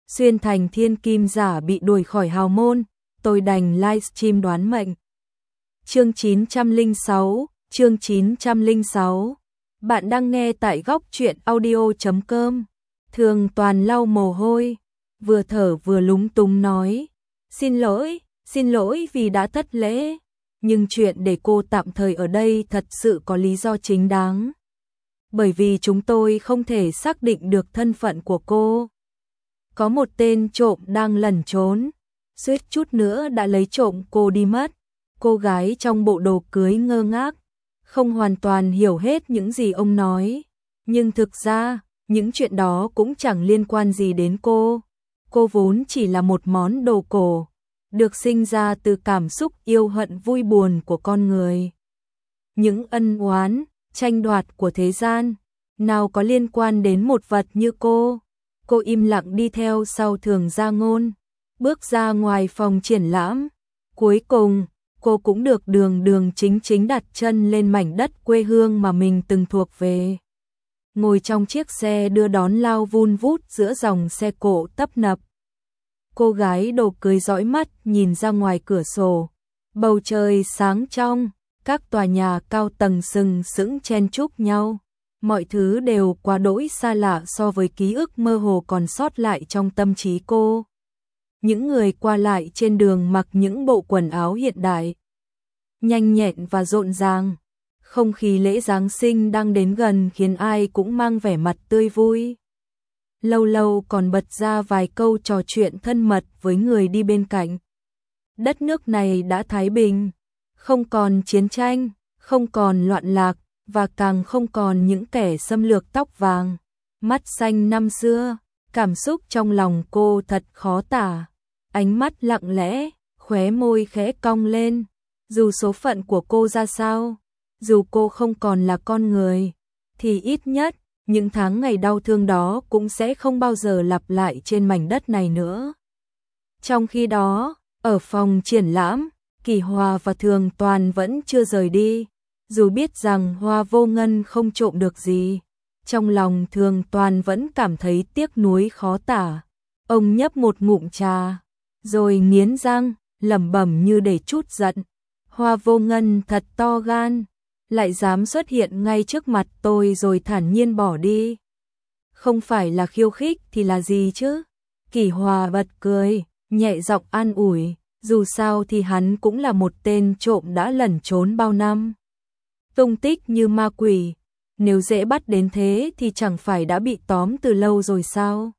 xuyên thành thiên kim giả bị đuổi khỏi hào môn, tôi đành livestream đoán mệnh. Chương 906, chương 906. Bạn đang nghe tại góc truyện audio.com. Thường Toàn lau mồ hôi, vừa thở vừa lúng túng nói, xin lỗi vì đã thất lễ, nhưng chuyện để cô tạm thời ở đây thật sự có lý do chính đáng. Bởi vì chúng tôi không thể xác định được thân phận của cô. Có một tên trộm đang lẩn trốn, suýt chút nữa đã lấy trộm cô đi mất. Cô gái trong bộ đồ cưới ngơ ngác, không hoàn toàn hiểu hết những gì ông nói. Nhưng thực ra, những chuyện đó cũng chẳng liên quan gì đến cô. Cô vốn chỉ là một món đồ cổ, được sinh ra từ cảm xúc yêu hận vui buồn của con người. Những ân oán, tranh đoạt của thế gian, nào có liên quan đến một vật như cô. Cô im lặng đi theo sau Thường Gia Ngôn, bước ra ngoài phòng triển lãm. Cuối cùng, cô cũng được đường đường chính chính đặt chân lên mảnh đất quê hương mà mình từng thuộc về. Ngồi trong chiếc xe đưa đón lao vun vút giữa dòng xe cộ tấp nập. Cô gái đồ cưới dõi mắt nhìn ra ngoài cửa sổ. Bầu trời sáng trong, các tòa nhà cao tầng sừng sững chen chúc nhau. Mọi thứ đều quá đỗi xa lạ so với ký ức mơ hồ còn sót lại trong tâm trí cô. Những người qua lại trên đường mặc những bộ quần áo hiện đại, nhanh nhẹn và rộn ràng. Không khí lễ Giáng sinh đang đến gần khiến ai cũng mang vẻ mặt tươi vui. Lâu lâu còn bật ra vài câu trò chuyện thân mật với người đi bên cạnh. Đất nước này đã thái bình, không còn chiến tranh, không còn loạn lạc, và càng không còn những kẻ xâm lược tóc vàng, mắt xanh năm xưa. Cảm xúc trong lòng cô thật khó tả. Ánh mắt lặng lẽ, khóe môi khẽ cong lên. Dù số phận của cô ra sao, dù cô không còn là con người, thì ít nhất, những tháng ngày đau thương đó cũng sẽ không bao giờ lặp lại trên mảnh đất này nữa. Trong khi đó, ở phòng triển lãm, Kỳ Hòa và Thường Toàn vẫn chưa rời đi. Dù biết rằng Hoa Vô Ngân không trộm được gì, trong lòng Thường Toàn vẫn cảm thấy tiếc nuối khó tả. Ông nhấp một ngụm trà, rồi nghiến răng, lẩm bẩm như để trút giận. Hoa Vô Ngân thật to gan, lại dám xuất hiện ngay trước mặt tôi rồi thản nhiên bỏ đi. Không phải là khiêu khích thì là gì chứ? Kỳ Hòa bật cười, nhẹ giọng an ủi, dù sao thì hắn cũng là một tên trộm đã lẩn trốn bao năm. Tung tích như ma quỷ, nếu dễ bắt đến thế thì chẳng phải đã bị tóm từ lâu rồi sao?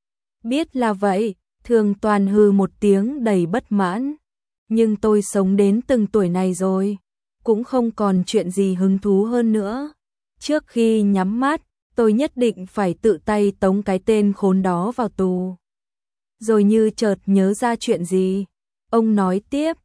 Biết là vậy, Thường Toàn hừ một tiếng đầy bất mãn. Nhưng tôi sống đến từng tuổi này rồi, cũng không còn chuyện gì hứng thú hơn nữa. Trước khi nhắm mắt, tôi nhất định phải tự tay tống cái tên khốn đó vào tù. Rồi như chợt nhớ ra chuyện gì, ông nói tiếp,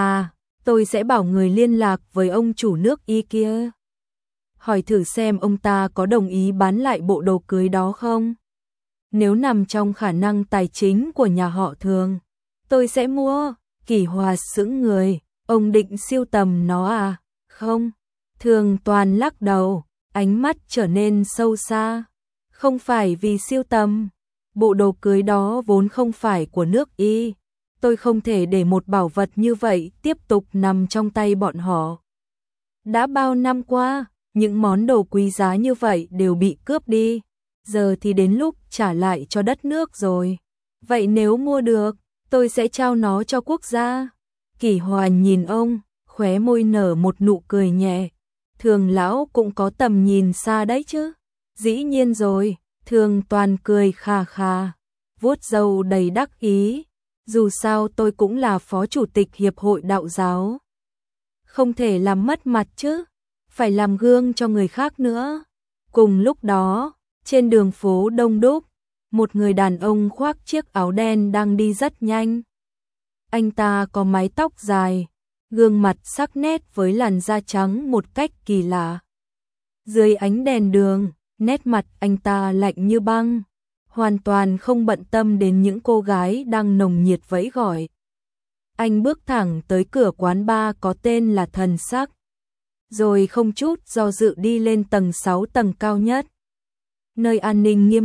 tôi sẽ bảo người liên lạc với ông chủ nước Y kia. Hỏi thử xem ông ta có đồng ý bán lại bộ đồ cưới đó không? Nếu nằm trong khả năng tài chính của nhà họ Thường, tôi sẽ mua. Kỳ Hòa sững người, ông định sưu tầm nó à? Không. Thường Toàn lắc đầu, ánh mắt trở nên sâu xa. Không phải vì sưu tầm, bộ đồ cưới đó vốn không phải của nước Y. Tôi không thể để một bảo vật như vậy tiếp tục nằm trong tay bọn họ. Đã bao năm qua, những món đồ quý giá như vậy đều bị cướp đi. Giờ thì đến lúc trả lại cho đất nước rồi. Vậy nếu mua được, tôi sẽ trao nó cho quốc gia. Kỳ Hòa nhìn ông, khóe môi nở một nụ cười nhẹ. Thường lão cũng có tầm nhìn xa đấy chứ. Dĩ nhiên rồi, Thường Toàn cười khà khà, vuốt râu đầy đắc ý. Dù sao tôi cũng là phó chủ tịch hiệp hội đạo giáo. Không thể làm mất mặt chứ, phải làm gương cho người khác nữa. Cùng lúc đó, trên đường phố đông đúc, một người đàn ông khoác chiếc áo đen đang đi rất nhanh. Anh ta có mái tóc dài, gương mặt sắc nét với làn da trắng một cách kỳ lạ. Dưới ánh đèn đường, nét mặt anh ta lạnh như băng, hoàn toàn không bận tâm đến những cô gái đang nồng nhiệt vẫy gọi. Anh bước thẳng tới cửa quán bar có tên là Thần Sắc, rồi không chút do dự đi lên tầng 6 tầng cao nhất. Nơi an ninh nghiêm ngặt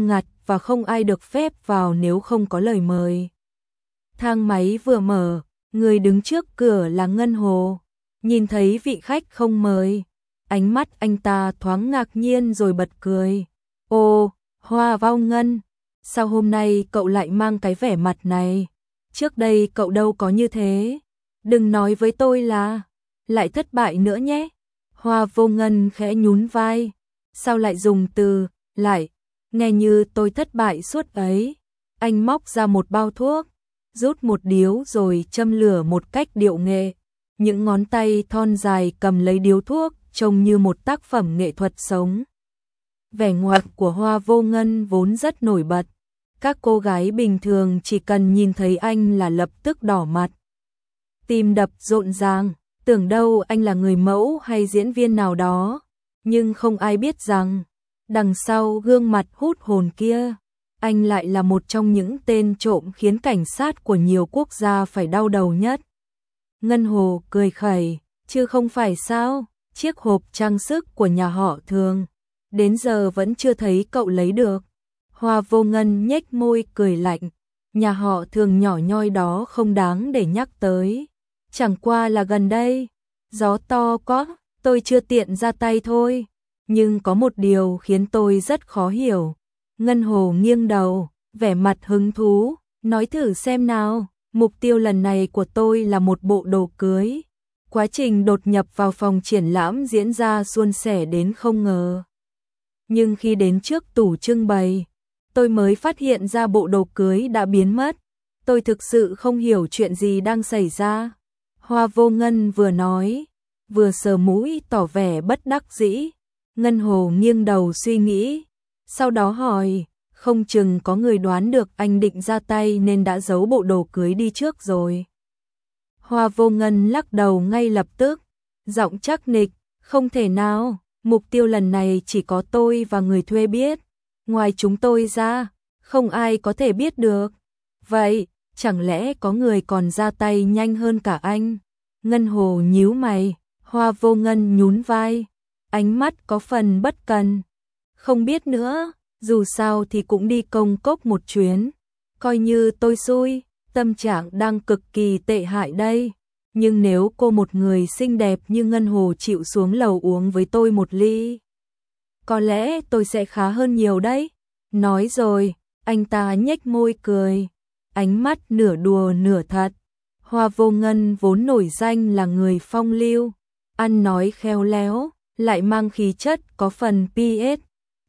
và không ai được phép vào nếu không có lời mời. Thang máy vừa mở, người đứng trước cửa là Ngân Hồ. Nhìn thấy vị khách không mời, ánh mắt anh ta thoáng ngạc nhiên rồi bật cười. Ồ, Hoa Vô Ngân, sao hôm nay cậu lại mang cái vẻ mặt này? Trước đây cậu đâu có như thế. Đừng nói với tôi là lại thất bại nữa nhé. Hoa Vô Ngân khẽ nhún vai. Sao lại dùng từ lại? Nghe như tôi thất bại suốt ấy. Anh móc ra một bao thuốc, rút một điếu rồi châm lửa một cách điệu nghệ. Những ngón tay thon dài cầm lấy điếu thuốc, trông như một tác phẩm nghệ thuật sống. Vẻ ngoài của Hoa Vô Ngân vốn rất nổi bật. Các cô gái bình thường chỉ cần nhìn thấy anh là lập tức đỏ mặt. Tim đập rộn ràng, tưởng đâu anh là người mẫu hay diễn viên nào đó. Nhưng không ai biết rằng, đằng sau gương mặt hút hồn kia, anh lại là một trong những tên trộm khiến cảnh sát của nhiều quốc gia phải đau đầu nhất. Ngân Hồ cười khẩy, chứ không phải sao, chiếc hộp trang sức của nhà họ Thường, đến giờ vẫn chưa thấy cậu lấy được. Hoa Vô Ngân nhếch môi cười lạnh, nhà họ Thường nhỏ nhoi đó không đáng để nhắc tới. Chẳng qua là gần đây, gió to quá, tôi chưa tiện ra tay thôi. Nhưng có một điều khiến tôi rất khó hiểu. Ngân Hồ nghiêng đầu, vẻ mặt hứng thú, nói thử xem nào, mục tiêu lần này của tôi là một bộ đồ cưới. Quá trình đột nhập vào phòng triển lãm diễn ra suôn sẻ đến không ngờ. Nhưng khi đến trước tủ trưng bày, tôi mới phát hiện ra bộ đồ cưới đã biến mất. Tôi thực sự không hiểu chuyện gì đang xảy ra. Hoa Vô Ngân vừa nói, vừa sờ mũi tỏ vẻ bất đắc dĩ. Ngân Hồ nghiêng đầu suy nghĩ, sau đó hỏi, không chừng có người đoán được anh định ra tay nên đã giấu bộ đồ cưới đi trước rồi. Hoa Vô Ngân lắc đầu ngay lập tức, giọng chắc nịch, không thể nào, mục tiêu lần này chỉ có tôi và người thuê biết, ngoài chúng tôi ra, không ai có thể biết được. Vậy, chẳng lẽ có người còn ra tay nhanh hơn cả anh? Ngân Hồ nhíu mày, Hoa Vô Ngân nhún vai, ánh mắt có phần bất cần. Không biết nữa, dù sao thì cũng đi công cốc một chuyến. Coi như tôi xui, tâm trạng đang cực kỳ tệ hại đây. Nhưng nếu cô một người xinh đẹp như Ngân Hồ chịu xuống lầu uống với tôi một ly, có lẽ tôi sẽ khá hơn nhiều đấy. Nói rồi, anh ta nhếch môi cười, ánh mắt nửa đùa nửa thật. Hoa Vô Ngân vốn nổi danh là người phong lưu, ăn nói khéo léo, lại mang khí chất có phần PS.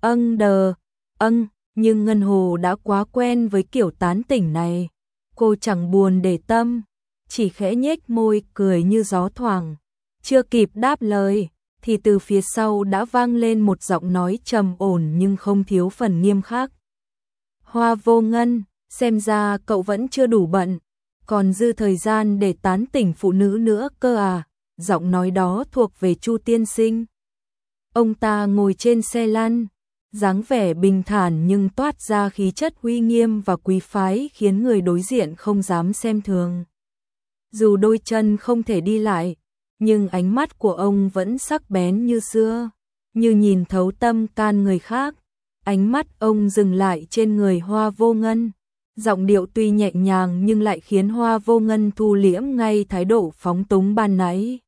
Nhưng Ngân Hồ đã quá quen với kiểu tán tỉnh này. Cô chẳng buồn để tâm, chỉ khẽ nhếch môi cười như gió thoảng. Chưa kịp đáp lời, thì từ phía sau đã vang lên một giọng nói trầm ổn nhưng không thiếu phần nghiêm khắc. Hoa Vô Ngân, xem ra cậu vẫn chưa đủ bận, còn dư thời gian để tán tỉnh phụ nữ nữa cơ à. Giọng nói đó thuộc về Chu tiên sinh. Ông ta ngồi trên xe lăn, dáng vẻ bình thản nhưng toát ra khí chất uy nghiêm và quý phái khiến người đối diện không dám xem thường. Dù đôi chân không thể đi lại, nhưng ánh mắt của ông vẫn sắc bén như xưa, như nhìn thấu tâm can người khác. Ánh mắt ông dừng lại trên người Hoa Vô Ngân, giọng điệu tuy nhẹ nhàng nhưng lại khiến Hoa Vô Ngân thu liễm ngay thái độ phóng túng ban nãy.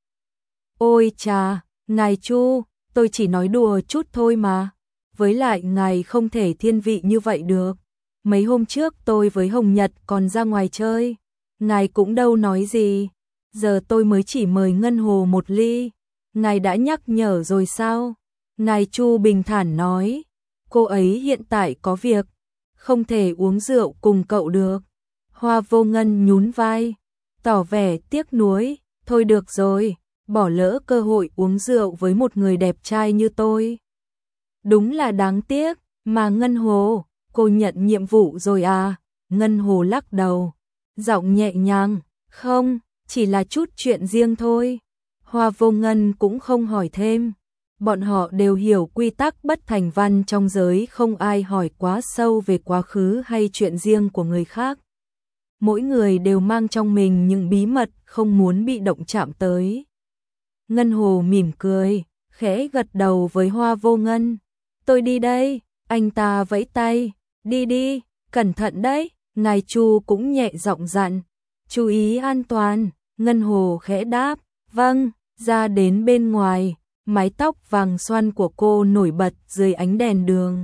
Ôi chà, ngài Chu, tôi chỉ nói đùa chút thôi mà. Với lại ngài không thể thiên vị như vậy được. Mấy hôm trước tôi với Hồng Nhật còn ra ngoài chơi, ngài cũng đâu nói gì. Giờ tôi mới chỉ mời Ngân Hồ một ly, ngài đã nhắc nhở rồi sao? Ngài Chu bình thản nói, cô ấy hiện tại có việc, không thể uống rượu cùng cậu được. Hoa Vô Ngân nhún vai, tỏ vẻ tiếc nuối, thôi được rồi, bỏ lỡ cơ hội uống rượu với một người đẹp trai như tôi. Đúng là đáng tiếc, mà Ngân Hồ, cô nhận nhiệm vụ rồi à? Ngân Hồ lắc đầu, giọng nhẹ nhàng, không, chỉ là chút chuyện riêng thôi. Hoa Vô Ngân cũng không hỏi thêm. Bọn họ đều hiểu quy tắc bất thành văn trong giới, không ai hỏi quá sâu về quá khứ hay chuyện riêng của người khác. Mỗi người đều mang trong mình những bí mật không muốn bị động chạm tới. Ngân Hồ mỉm cười, khẽ gật đầu với Hoa Vô Ngân. Tôi đi đây, anh ta vẫy tay, Đi đi, cẩn thận đấy, ngài Chu cũng nhẹ giọng dặn. Chú ý an toàn, Ngân Hồ khẽ đáp, vâng, ra đến bên ngoài, mái tóc vàng xoăn của cô nổi bật dưới ánh đèn đường.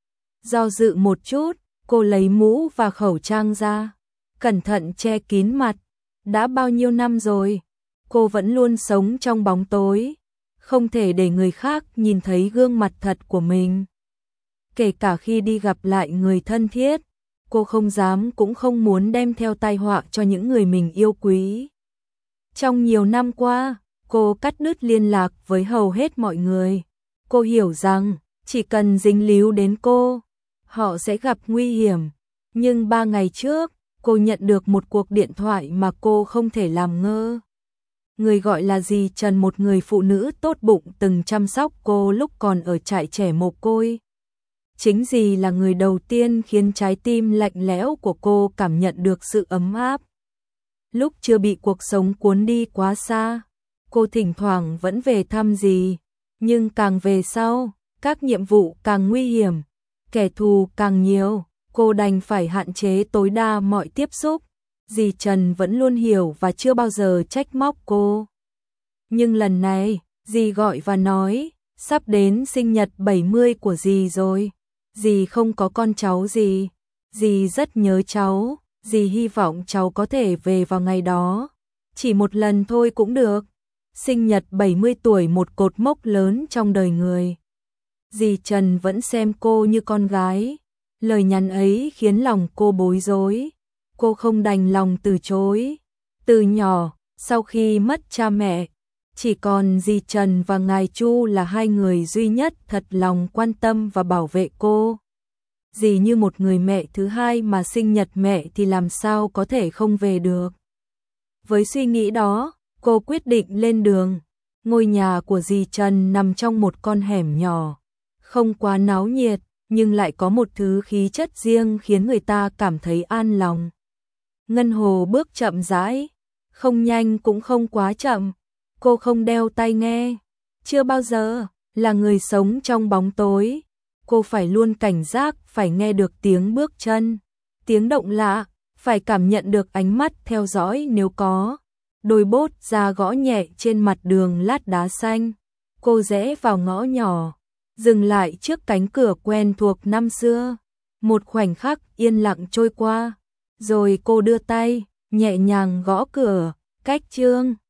Do dự một chút, cô lấy mũ và khẩu trang ra, cẩn thận che kín mặt. Đã bao nhiêu năm rồi, cô vẫn luôn sống trong bóng tối, không thể để người khác nhìn thấy gương mặt thật của mình. Kể cả khi đi gặp lại người thân thiết, cô không dám cũng không muốn đem theo tai họa cho những người mình yêu quý. Trong nhiều năm qua, cô cắt đứt liên lạc với hầu hết mọi người. Cô hiểu rằng, chỉ cần dính líu đến cô, họ sẽ gặp nguy hiểm. Nhưng 3 ngày trước, cô nhận được một cuộc điện thoại mà cô không thể làm ngơ. Người gọi là dì Trần, một người phụ nữ tốt bụng từng chăm sóc cô lúc còn ở trại trẻ mồ côi. Chính dì là người đầu tiên khiến trái tim lạnh lẽo của cô cảm nhận được sự ấm áp. Lúc chưa bị cuộc sống cuốn đi quá xa, cô thỉnh thoảng vẫn về thăm dì, nhưng càng về sau, các nhiệm vụ càng nguy hiểm, kẻ thù càng nhiều, cô đành phải hạn chế tối đa mọi tiếp xúc. Dì Trần vẫn luôn hiểu và chưa bao giờ trách móc cô. Nhưng lần này, dì gọi và nói, sắp đến sinh nhật 70 của dì rồi. Dì không có con cháu gì, dì rất nhớ cháu, dì hy vọng cháu có thể về vào ngày đó. Chỉ một lần thôi cũng được. Sinh nhật 70 tuổi một cột mốc lớn trong đời người. Dì Trần vẫn xem cô như con gái. Lời nhắn ấy khiến lòng cô bối rối. Cô không đành lòng từ chối. Từ nhỏ, sau khi mất cha mẹ, chỉ còn dì Trần và ngài Chu là hai người duy nhất thật lòng quan tâm và bảo vệ cô. Dì như một người mẹ thứ hai mà sinh nhật mẹ thì làm sao có thể không về được. Với suy nghĩ đó, cô quyết định lên đường. Ngôi nhà của dì Trần nằm trong một con hẻm nhỏ, không quá náo nhiệt, nhưng lại có một thứ khí chất riêng khiến người ta cảm thấy an lòng. Ngân Hồ bước chậm rãi, không nhanh cũng không quá chậm. Cô không đeo tai nghe, chưa bao giờ là người sống trong bóng tối. Cô phải luôn cảnh giác, phải nghe được tiếng bước chân, tiếng động lạ, phải cảm nhận được ánh mắt theo dõi nếu có. Đôi bốt ra gõ nhẹ trên mặt đường lát đá xanh. Cô rẽ vào ngõ nhỏ, dừng lại trước cánh cửa quen thuộc năm xưa. Một khoảnh khắc yên lặng trôi qua, rồi cô đưa tay, nhẹ nhàng gõ cửa, cách Trương.